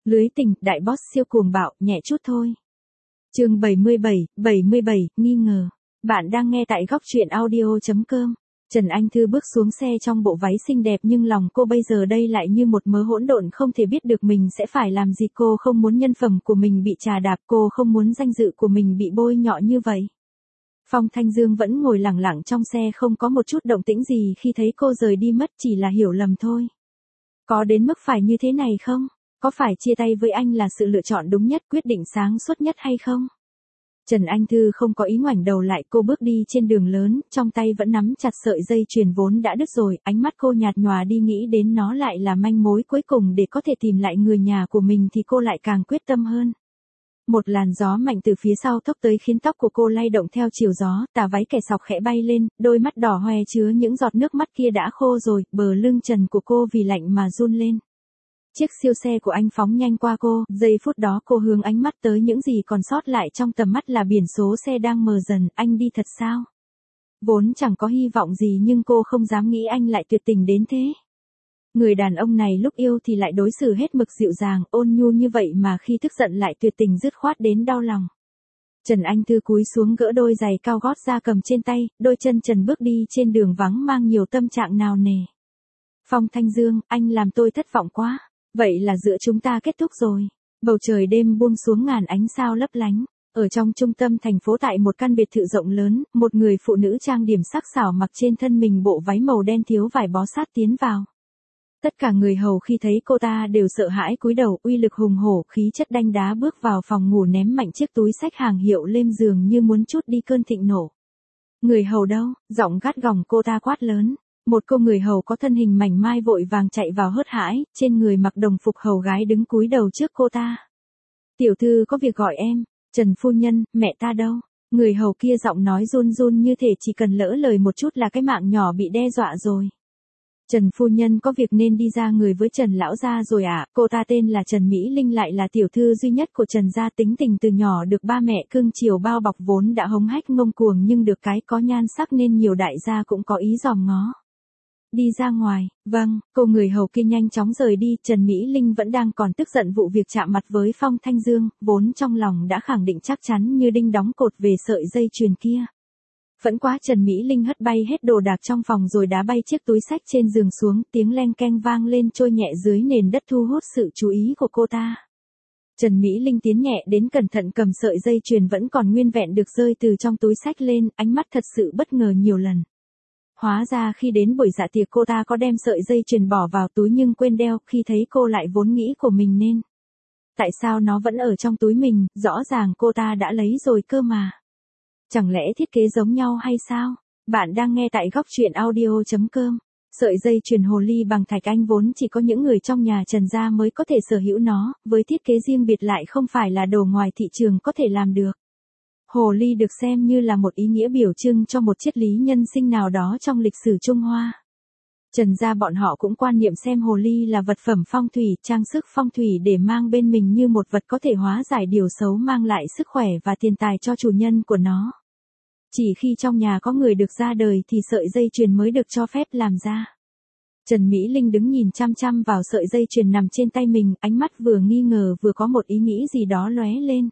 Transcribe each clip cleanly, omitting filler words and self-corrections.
Lưới tình, đại boss siêu cuồng bạo, nhẹ chút thôi. Chương 77, nghi ngờ. Bạn đang nghe tại góc truyện audio.com. Trần Anh Thư bước xuống xe trong bộ váy xinh đẹp nhưng lòng cô bây giờ đây lại như một mớ hỗn độn không thể biết được mình sẽ phải làm gì. Cô không muốn nhân phẩm của mình bị trà đạp, cô không muốn danh dự của mình bị bôi nhọ như vậy. Phong Thanh Dương vẫn ngồi lặng lặng trong xe không có một chút động tĩnh gì khi thấy cô rời đi mất, chỉ là hiểu lầm thôi. Có đến mức phải như thế này không? Có phải chia tay với anh là sự lựa chọn đúng nhất, quyết định sáng suốt nhất hay không? Trần Anh Thư không có ý ngoảnh đầu lại, cô bước đi trên đường lớn, trong tay vẫn nắm chặt sợi dây chuyền vốn đã đứt rồi, ánh mắt cô nhạt nhòa đi, nghĩ đến nó lại là manh mối cuối cùng để có thể tìm lại người nhà của mình thì cô lại càng quyết tâm hơn. Một làn gió mạnh từ phía sau thốc tới khiến tóc của cô lay động theo chiều gió, tà váy kẻ sọc khẽ bay lên, đôi mắt đỏ hoe chứa những giọt nước mắt kia đã khô rồi, bờ lưng trần của cô vì lạnh mà run lên. Chiếc siêu xe của anh phóng nhanh qua cô, giây phút đó cô hướng ánh mắt tới những gì còn sót lại trong tầm mắt là biển số xe đang mờ dần. Anh đi thật sao? Vốn chẳng có hy vọng gì nhưng cô không dám nghĩ anh lại tuyệt tình đến thế. Người đàn ông này lúc yêu thì lại đối xử hết mực dịu dàng, ôn nhu như vậy mà khi tức giận lại tuyệt tình dứt khoát đến đau lòng. Trần Anh Thư cúi xuống gỡ đôi giày cao gót ra cầm trên tay, đôi chân trần bước đi trên đường vắng mang nhiều tâm trạng nào nề. Phong Thanh Dương, anh làm tôi thất vọng quá. Vậy là giữa chúng ta kết thúc rồi. Bầu trời đêm buông xuống ngàn ánh sao lấp lánh. Ở trong trung tâm thành phố tại một căn biệt thự rộng lớn, một người phụ nữ trang điểm sắc sảo mặc trên thân mình bộ váy màu đen thiếu vải bó sát tiến vào. Tất cả người hầu khi thấy cô ta đều sợ hãi cúi đầu, uy lực hùng hổ, khí chất đanh đá bước vào phòng ngủ ném mạnh chiếc túi xách hàng hiệu lên giường như muốn trút đi cơn thịnh nộ. Người hầu đâu? Giọng gắt gỏng cô ta quát lớn. Một cô người hầu có thân hình mảnh mai vội vàng chạy vào hớt hải, trên người mặc đồng phục hầu gái đứng cúi đầu trước cô ta. Tiểu thư có việc gọi em. Trần phu nhân, mẹ ta đâu? Người hầu kia giọng nói run run như thể chỉ cần lỡ lời một chút là cái mạng nhỏ bị đe dọa rồi. Trần phu nhân có việc nên đi ra người với Trần lão gia rồi ạ. Cô ta tên là Trần Mỹ Linh, lại là tiểu thư duy nhất của Trần gia, tính tình từ nhỏ được ba mẹ cưng chiều bao bọc, vốn đã hống hách ngông cuồng nhưng được cái có nhan sắc nên nhiều đại gia cũng có ý dòm ngó. Đi ra ngoài. Vâng, cô người hầu kia nhanh chóng rời đi. Trần Mỹ Linh vẫn đang còn tức giận vụ việc chạm mặt với Phong Thanh Dương, vốn trong lòng đã khẳng định chắc chắn như đinh đóng cột về sợi dây chuyền kia. Vẫn quá, Trần Mỹ Linh hất bay hết đồ đạc trong phòng rồi đá bay chiếc túi xách trên giường xuống, tiếng leng keng vang lên trôi nhẹ dưới nền đất thu hút sự chú ý của cô ta. Trần Mỹ Linh tiến nhẹ đến cẩn thận cầm sợi dây chuyền vẫn còn nguyên vẹn được rơi từ trong túi xách lên, ánh mắt thật sự bất ngờ nhiều lần. Hóa ra khi đến buổi dạ tiệc cô ta có đem sợi dây chuyền bỏ vào túi nhưng quên đeo, khi thấy cô lại vốn nghĩ của mình nên. Tại sao nó vẫn ở trong túi mình, rõ ràng cô ta đã lấy rồi cơ mà. Chẳng lẽ thiết kế giống nhau hay sao? Bạn đang nghe tại góc truyện audio.com. Sợi dây chuyền hồ ly bằng thạch anh vốn chỉ có những người trong nhà Trần gia mới có thể sở hữu nó, với thiết kế riêng biệt lại không phải là đồ ngoài thị trường có thể làm được. Hồ ly được xem như là một ý nghĩa biểu trưng cho một triết lý nhân sinh nào đó trong lịch sử Trung Hoa. Trần gia bọn họ cũng quan niệm xem hồ ly là vật phẩm phong thủy, trang sức phong thủy để mang bên mình như một vật có thể hóa giải điều xấu, mang lại sức khỏe và tiền tài cho chủ nhân của nó. Chỉ khi trong nhà có người được ra đời thì sợi dây chuyền mới được cho phép làm ra. Trần Mỹ Linh đứng nhìn chăm chăm vào sợi dây chuyền nằm trên tay mình, ánh mắt vừa nghi ngờ vừa có một ý nghĩ gì đó lóe lên.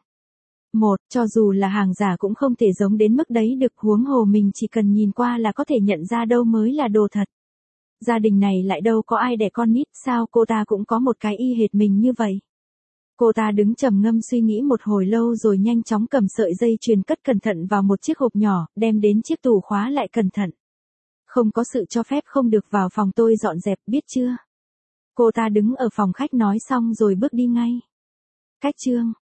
Cho dù là hàng giả cũng không thể giống đến mức đấy được, huống hồ mình chỉ cần nhìn qua là có thể nhận ra đâu mới là đồ thật. Gia đình này lại đâu có ai đẻ con nít, sao cô ta cũng có một cái y hệt mình như vậy. Cô ta đứng trầm ngâm suy nghĩ một hồi lâu rồi nhanh chóng cầm sợi dây chuyền cất cẩn thận vào một chiếc hộp nhỏ, đem đến chiếc tủ khóa lại cẩn thận. Không có sự cho phép không được vào phòng tôi dọn dẹp, biết chưa? Cô ta đứng ở phòng khách nói xong rồi bước đi ngay. Cách chương